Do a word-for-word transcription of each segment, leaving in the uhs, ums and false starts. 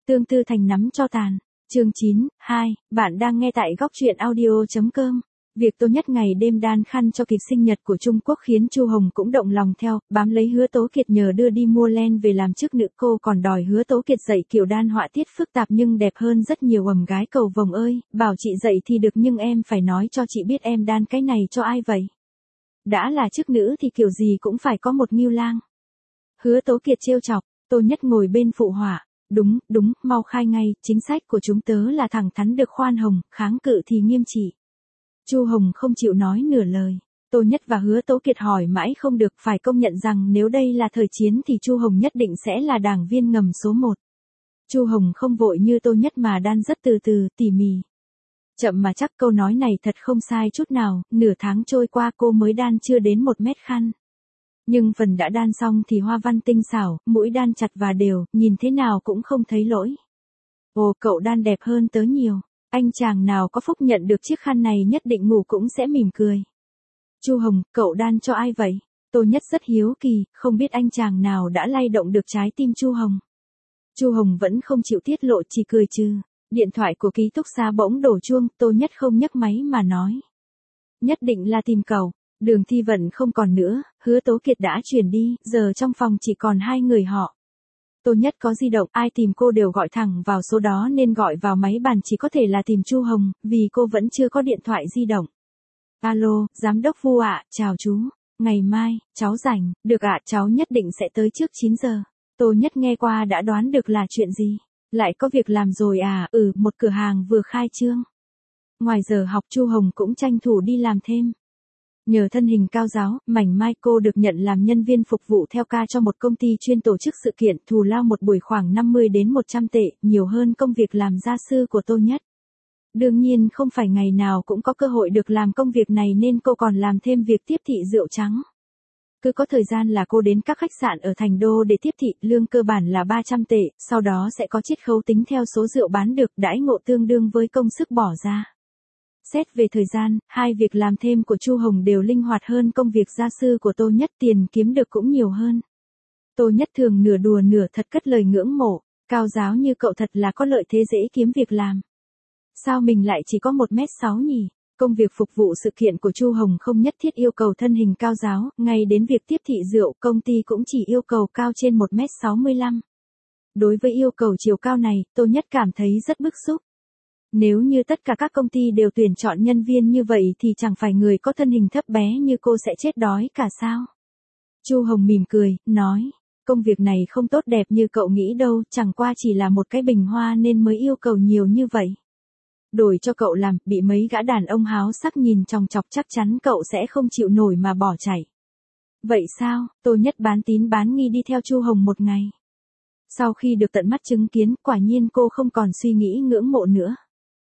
Tương tư thành nắm cho tàn. Chương chín, hai, bạn đang nghe tại góc truyện audio.com. Việc Tô Nhất ngày đêm đan khăn cho kịch sinh nhật của Trung Quốc khiến Chu Hồng cũng động lòng theo, bám lấy Hứa Tố Kiệt nhờ đưa đi mua len về làm chức nữ, cô còn đòi Hứa Tố Kiệt dạy kiểu đan họa tiết phức tạp nhưng đẹp hơn rất nhiều. Ầm gái cầu vồng ơi, bảo chị dạy thì được nhưng em phải nói cho chị biết em đan cái này cho ai vậy? Đã là chức nữ thì kiểu gì cũng phải có một ngưu lang. Hứa Tố Kiệt trêu chọc, Tô Nhất ngồi bên phụ họa. Đúng, đúng, mau khai ngay, chính sách của chúng tớ là thẳng thắn được khoan hồng, kháng cự thì nghiêm trị. Chu Hồng không chịu nói nửa lời. Tô Nhất và Hứa Tố Kiệt hỏi mãi không được, phải công nhận rằng nếu đây là thời chiến thì Chu Hồng nhất định sẽ là đảng viên ngầm số một. Chu Hồng không vội như Tô Nhất mà đan rất từ từ, tỉ mỉ. Chậm mà chắc, câu nói này thật không sai chút nào, nửa tháng trôi qua cô mới đan chưa đến một mét khăn. Nhưng phần đã đan xong thì hoa văn tinh xảo, mũi đan chặt và đều, nhìn thế nào cũng không thấy lỗi. Ồ, cậu đan đẹp hơn tớ nhiều. Anh chàng nào có phúc nhận được chiếc khăn này nhất định ngủ cũng sẽ mỉm cười. Chu Hồng, cậu đan cho ai vậy? Tô Nhất rất hiếu kỳ, không biết anh chàng nào đã lay động được trái tim Chu Hồng. Chu Hồng vẫn không chịu tiết lộ, chỉ cười trừ. Điện thoại của ký túc xá bỗng đổ chuông, Tô Nhất không nhấc máy mà nói. Nhất định là tìm cậu. Đường Thi Vận không còn nữa, Hứa Tố Kiệt đã chuyển đi, giờ trong phòng chỉ còn hai người họ. Tô Nhất có di động, ai tìm cô đều gọi thẳng vào số đó nên gọi vào máy bàn chỉ có thể là tìm Chu Hồng, vì cô vẫn chưa có điện thoại di động. Alo, giám đốc Vu ạ, chào chú. Ngày mai, cháu rảnh, được ạ, cháu nhất định sẽ tới trước chín giờ. Tô Nhất nghe qua đã đoán được là chuyện gì. Lại có việc làm rồi à, ừ, một cửa hàng vừa khai trương. Ngoài giờ học Chu Hồng cũng tranh thủ đi làm thêm. Nhờ thân hình cao ráo, mảnh mai, cô được nhận làm nhân viên phục vụ theo ca cho một công ty chuyên tổ chức sự kiện, thù lao một buổi khoảng năm mươi đến một trăm tệ, nhiều hơn công việc làm gia sư của Tô Nhất. Đương nhiên không phải ngày nào cũng có cơ hội được làm công việc này nên cô còn làm thêm việc tiếp thị rượu trắng. Cứ có thời gian là cô đến các khách sạn ở thành đô để tiếp thị, lương cơ bản là ba trăm tệ, sau đó sẽ có chiết khấu tính theo số rượu bán được, đãi ngộ tương đương với công sức bỏ ra. Xét về thời gian, hai việc làm thêm của Chu Hồng đều linh hoạt hơn công việc gia sư của Tô Nhất, tiền kiếm được cũng nhiều hơn. Tô Nhất thường nửa đùa nửa thật cất lời ngưỡng mộ, cao giáo như cậu thật là có lợi thế dễ kiếm việc làm. Sao mình lại chỉ có một mét sáu nhỉ? Công việc phục vụ sự kiện của Chu Hồng không nhất thiết yêu cầu thân hình cao giáo, ngay đến việc tiếp thị rượu, công ty cũng chỉ yêu cầu cao trên một mét sáu mươi lăm. Đối với yêu cầu chiều cao này, Tô Nhất cảm thấy rất bức xúc. Nếu như tất cả các công ty đều tuyển chọn nhân viên như vậy thì chẳng phải người có thân hình thấp bé như cô sẽ chết đói cả sao? Chu Hồng mỉm cười, nói, công việc này không tốt đẹp như cậu nghĩ đâu, chẳng qua chỉ là một cái bình hoa nên mới yêu cầu nhiều như vậy. Đổi cho cậu làm, bị mấy gã đàn ông háo sắc nhìn chòng chọc chắc chắn cậu sẽ không chịu nổi mà bỏ chạy. Vậy sao? Tô Nhất bán tín bán nghi đi theo Chu Hồng một ngày. Sau khi được tận mắt chứng kiến, quả nhiên cô không còn suy nghĩ ngưỡng mộ nữa.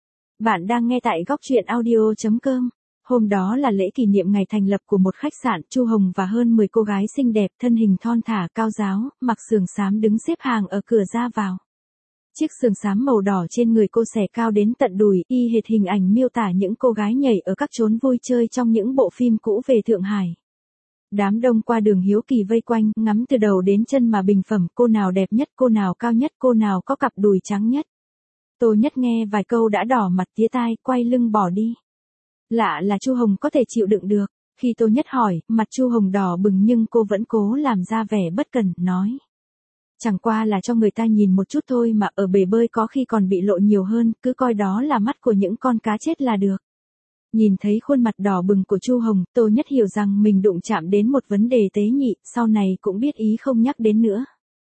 Bạn đang nghe tại góc truyện audio.com. Hôm đó là lễ kỷ niệm ngày thành lập của một khách sạn, Chu Hồng và hơn mười cô gái xinh đẹp, thân hình thon thả cao ráo, mặc sườn xám đứng xếp hàng ở cửa ra vào. Chiếc sườn xám màu đỏ trên người cô xẻ cao đến tận đùi, y hệt hình ảnh miêu tả những cô gái nhảy ở các chốn vui chơi trong những bộ phim cũ về Thượng Hải. Đám đông qua đường hiếu kỳ vây quanh, ngắm từ đầu đến chân mà bình phẩm, cô nào đẹp nhất, cô nào cao nhất, cô nào có cặp đùi trắng nhất. Tô Nhất nghe vài câu đã đỏ mặt tía tai, quay lưng bỏ đi. Lạ là Chu Hồng có thể chịu đựng được. Khi Tô Nhất hỏi, mặt Chu Hồng đỏ bừng nhưng cô vẫn cố làm ra vẻ bất cần, nói. Chẳng qua là cho người ta nhìn một chút thôi mà, ở bể bơi có khi còn bị lộ nhiều hơn, cứ coi đó là mắt của những con cá chết là được. Nhìn thấy khuôn mặt đỏ bừng của Chu Hồng, Tô Nhất hiểu rằng mình đụng chạm đến một vấn đề tế nhị, sau này cũng biết ý không nhắc đến nữa.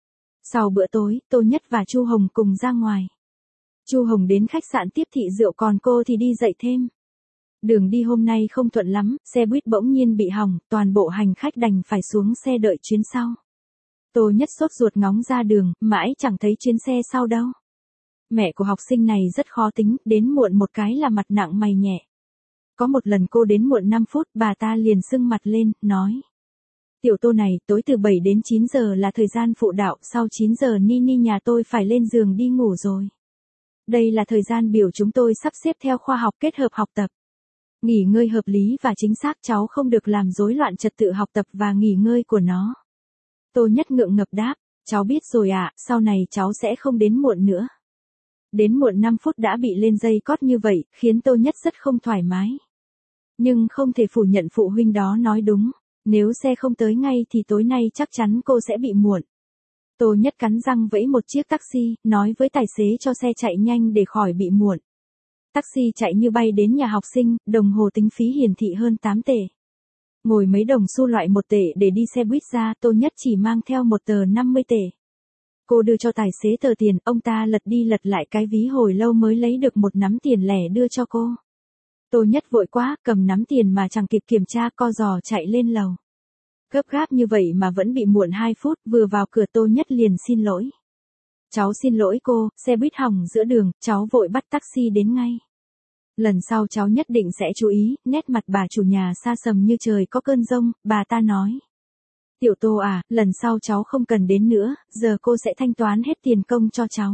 Sau bữa tối, Tô Nhất và Chu Hồng cùng ra ngoài. Chu Hồng đến khách sạn tiếp thị rượu còn cô thì đi dạy thêm. Đường đi hôm nay không thuận lắm, xe buýt bỗng nhiên bị hỏng, toàn bộ hành khách đành phải xuống xe đợi chuyến sau. Tô Nhất sốt ruột ngóng ra đường, mãi chẳng thấy chuyến xe sau đâu. Mẹ của học sinh này rất khó tính, đến muộn một cái là mặt nặng mày nhẹ. Có một lần cô đến muộn năm phút, bà ta liền sưng mặt lên, nói. Tiểu Tô này, tối từ bảy đến chín giờ là thời gian phụ đạo, sau chín giờ Nini nhà tôi phải lên giường đi ngủ rồi. Đây là thời gian biểu chúng tôi sắp xếp theo khoa học kết hợp học tập. Nghỉ ngơi hợp lý và chính xác, cháu không được làm rối loạn trật tự học tập và nghỉ ngơi của nó. Tô Nhất ngượng ngập đáp, cháu biết rồi ạ, sau này cháu sẽ không đến muộn nữa. Đến muộn năm phút đã bị lên dây cót như vậy, khiến Tô Nhất rất không thoải mái. Nhưng không thể phủ nhận phụ huynh đó nói đúng, nếu xe không tới ngay thì tối nay chắc chắn cô sẽ bị muộn. Tô Nhất cắn răng vẫy một chiếc taxi, nói với tài xế cho xe chạy nhanh để khỏi bị muộn. Taxi chạy như bay đến nhà học sinh, đồng hồ tính phí hiển thị hơn tám tệ. Ngồi mấy đồng xu loại một tệ để đi xe buýt ra, Tô Nhất chỉ mang theo một tờ năm mươi tệ. Cô đưa cho tài xế tờ tiền, ông ta lật đi lật lại cái ví hồi lâu mới lấy được một nắm tiền lẻ đưa cho cô. Tô Nhất vội quá, cầm nắm tiền mà chẳng kịp kiểm tra, co giò chạy lên lầu. Gấp gáp như vậy mà vẫn bị muộn hai phút, vừa vào cửa Tô Nhất liền xin lỗi. Cháu xin lỗi cô, xe buýt hỏng giữa đường, cháu vội bắt taxi đến ngay. Lần sau cháu nhất định sẽ chú ý. Nét mặt bà chủ nhà xa sầm như trời có cơn giông, bà ta nói. Tiểu Tô à, lần sau cháu không cần đến nữa, giờ cô sẽ thanh toán hết tiền công cho cháu.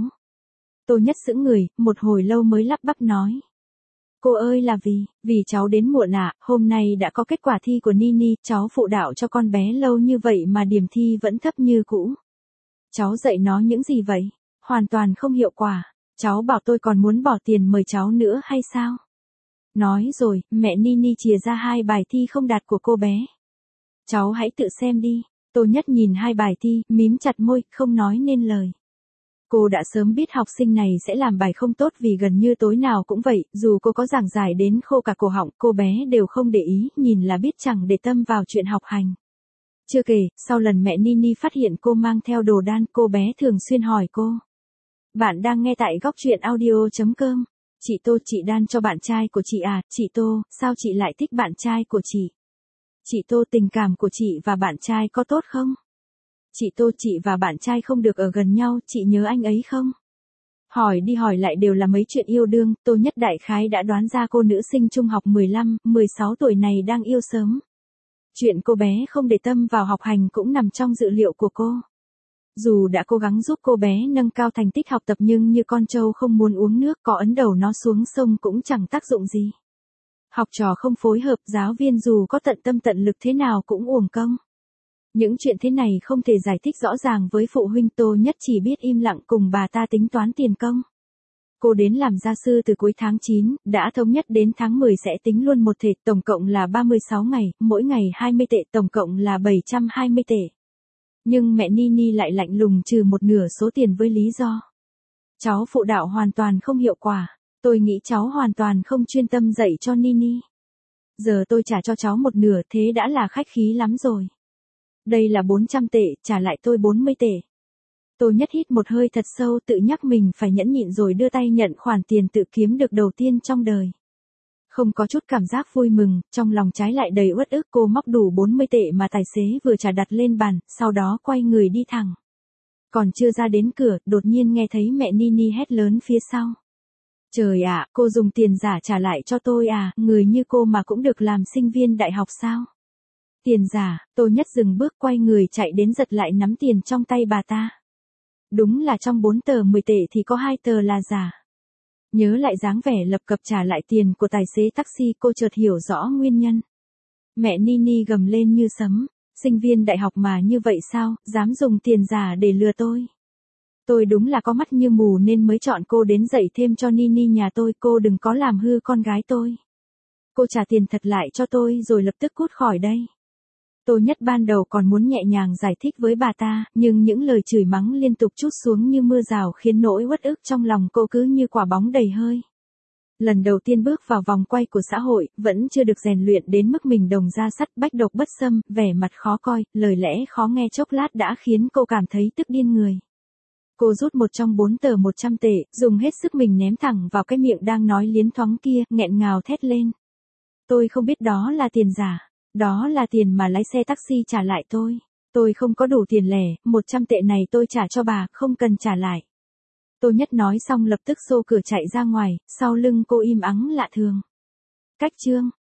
Tô Nhất sững người, một hồi lâu mới lắp bắp nói. Cô ơi là vì, vì cháu đến muộn ạ, à, hôm nay đã có kết quả thi của Nini, cháu phụ đạo cho con bé lâu như vậy mà điểm thi vẫn thấp như cũ. Cháu dạy nó những gì vậy? Hoàn toàn không hiệu quả. Cháu bảo tôi còn muốn bỏ tiền mời cháu nữa hay sao? Nói rồi, mẹ Nini chìa ra hai bài thi không đạt của cô bé. Cháu hãy tự xem đi. Tô Nhất nhìn hai bài thi, mím chặt môi, không nói nên lời. Cô đã sớm biết học sinh này sẽ làm bài không tốt vì gần như tối nào cũng vậy, dù cô có giảng giải đến khô cả cổ họng, cô bé đều không để ý, nhìn là biết chẳng để tâm vào chuyện học hành. Chưa kể, sau lần mẹ Nini phát hiện cô mang theo đồ đan, cô bé thường xuyên hỏi cô. Bạn đang nghe tại góc truyện audio chấm com. Chị Tô, chị đan cho bạn trai của chị à? Chị Tô, sao chị lại thích bạn trai của chị? Chị Tô, tình cảm của chị và bạn trai có tốt không? Chị Tô, chị và bạn trai không được ở gần nhau, chị nhớ anh ấy không? Hỏi đi hỏi lại đều là mấy chuyện yêu đương, Tô Nhất đại khái đã đoán ra cô nữ sinh trung học mười lăm, mười sáu tuổi này đang yêu sớm. Chuyện cô bé không để tâm vào học hành cũng nằm trong dự liệu của cô. Dù đã cố gắng giúp cô bé nâng cao thành tích học tập nhưng như con trâu không muốn uống nước, có ấn đầu nó xuống sông cũng chẳng tác dụng gì. Học trò không phối hợp, giáo viên dù có tận tâm tận lực thế nào cũng uổng công. Những chuyện thế này không thể giải thích rõ ràng với phụ huynh, Tô Nhất chỉ biết im lặng cùng bà ta tính toán tiền công. Cô đến làm gia sư từ cuối tháng chín, đã thống nhất đến tháng mười sẽ tính luôn một thể, tổng cộng là ba mươi sáu ngày, mỗi ngày hai mươi tệ, tổng cộng là bảy trăm hai mươi tệ. Nhưng mẹ Nini lại lạnh lùng trừ một nửa số tiền với lý do. Cháu phụ đạo hoàn toàn không hiệu quả, tôi nghĩ cháu hoàn toàn không chuyên tâm dạy cho Nini. Giờ tôi trả cho cháu một nửa thế đã là khách khí lắm rồi. Đây là bốn trăm tệ, trả lại tôi bốn mươi tệ. Tô Nhất hít một hơi thật sâu, tự nhắc mình phải nhẫn nhịn rồi đưa tay nhận khoản tiền tự kiếm được đầu tiên trong đời. Không có chút cảm giác vui mừng, trong lòng trái lại đầy uất ức. Cô móc đủ bốn mươi tệ mà tài xế vừa trả đặt lên bàn, sau đó quay người đi thẳng. Còn chưa ra đến cửa, đột nhiên nghe thấy mẹ Nini hét lớn phía sau. Trời ạ, cô dùng tiền giả trả lại cho tôi à, người như cô mà cũng được làm sinh viên đại học sao? Tiền giả, Tô Nhất dừng bước quay người chạy đến giật lại nắm tiền trong tay bà ta. Đúng là trong bốn tờ mười tệ thì có hai tờ là giả. Nhớ lại dáng vẻ lập cập trả lại tiền của tài xế taxi, cô chợt hiểu rõ nguyên nhân. Mẹ Nini gầm lên như sấm, sinh viên đại học mà như vậy sao, dám dùng tiền giả để lừa tôi. Tôi đúng là có mắt như mù nên mới chọn cô đến dạy thêm cho Nini nhà tôi, cô đừng có làm hư con gái tôi. Cô trả tiền thật lại cho tôi rồi lập tức cút khỏi đây. Tô Nhất ban đầu còn muốn nhẹ nhàng giải thích với bà ta, nhưng những lời chửi mắng liên tục trút xuống như mưa rào khiến nỗi uất ức trong lòng cô cứ như quả bóng đầy hơi. Lần đầu tiên bước vào vòng quay của xã hội, vẫn chưa được rèn luyện đến mức mình đồng ra sắt, bách độc bất xâm, vẻ mặt khó coi, lời lẽ khó nghe chốc lát đã khiến cô cảm thấy tức điên người. Cô rút một trong bốn tờ một trăm tệ, dùng hết sức mình ném thẳng vào cái miệng đang nói liến thoáng kia, nghẹn ngào thét lên. Tôi không biết đó là tiền giả. Đó là tiền mà lái xe taxi trả lại tôi. Tôi không có đủ tiền lẻ, một trăm tệ này tôi trả cho bà, không cần trả lại. Tô Nhất nói xong lập tức xô cửa chạy ra ngoài, sau lưng cô im ắng lạ thường. Cách chương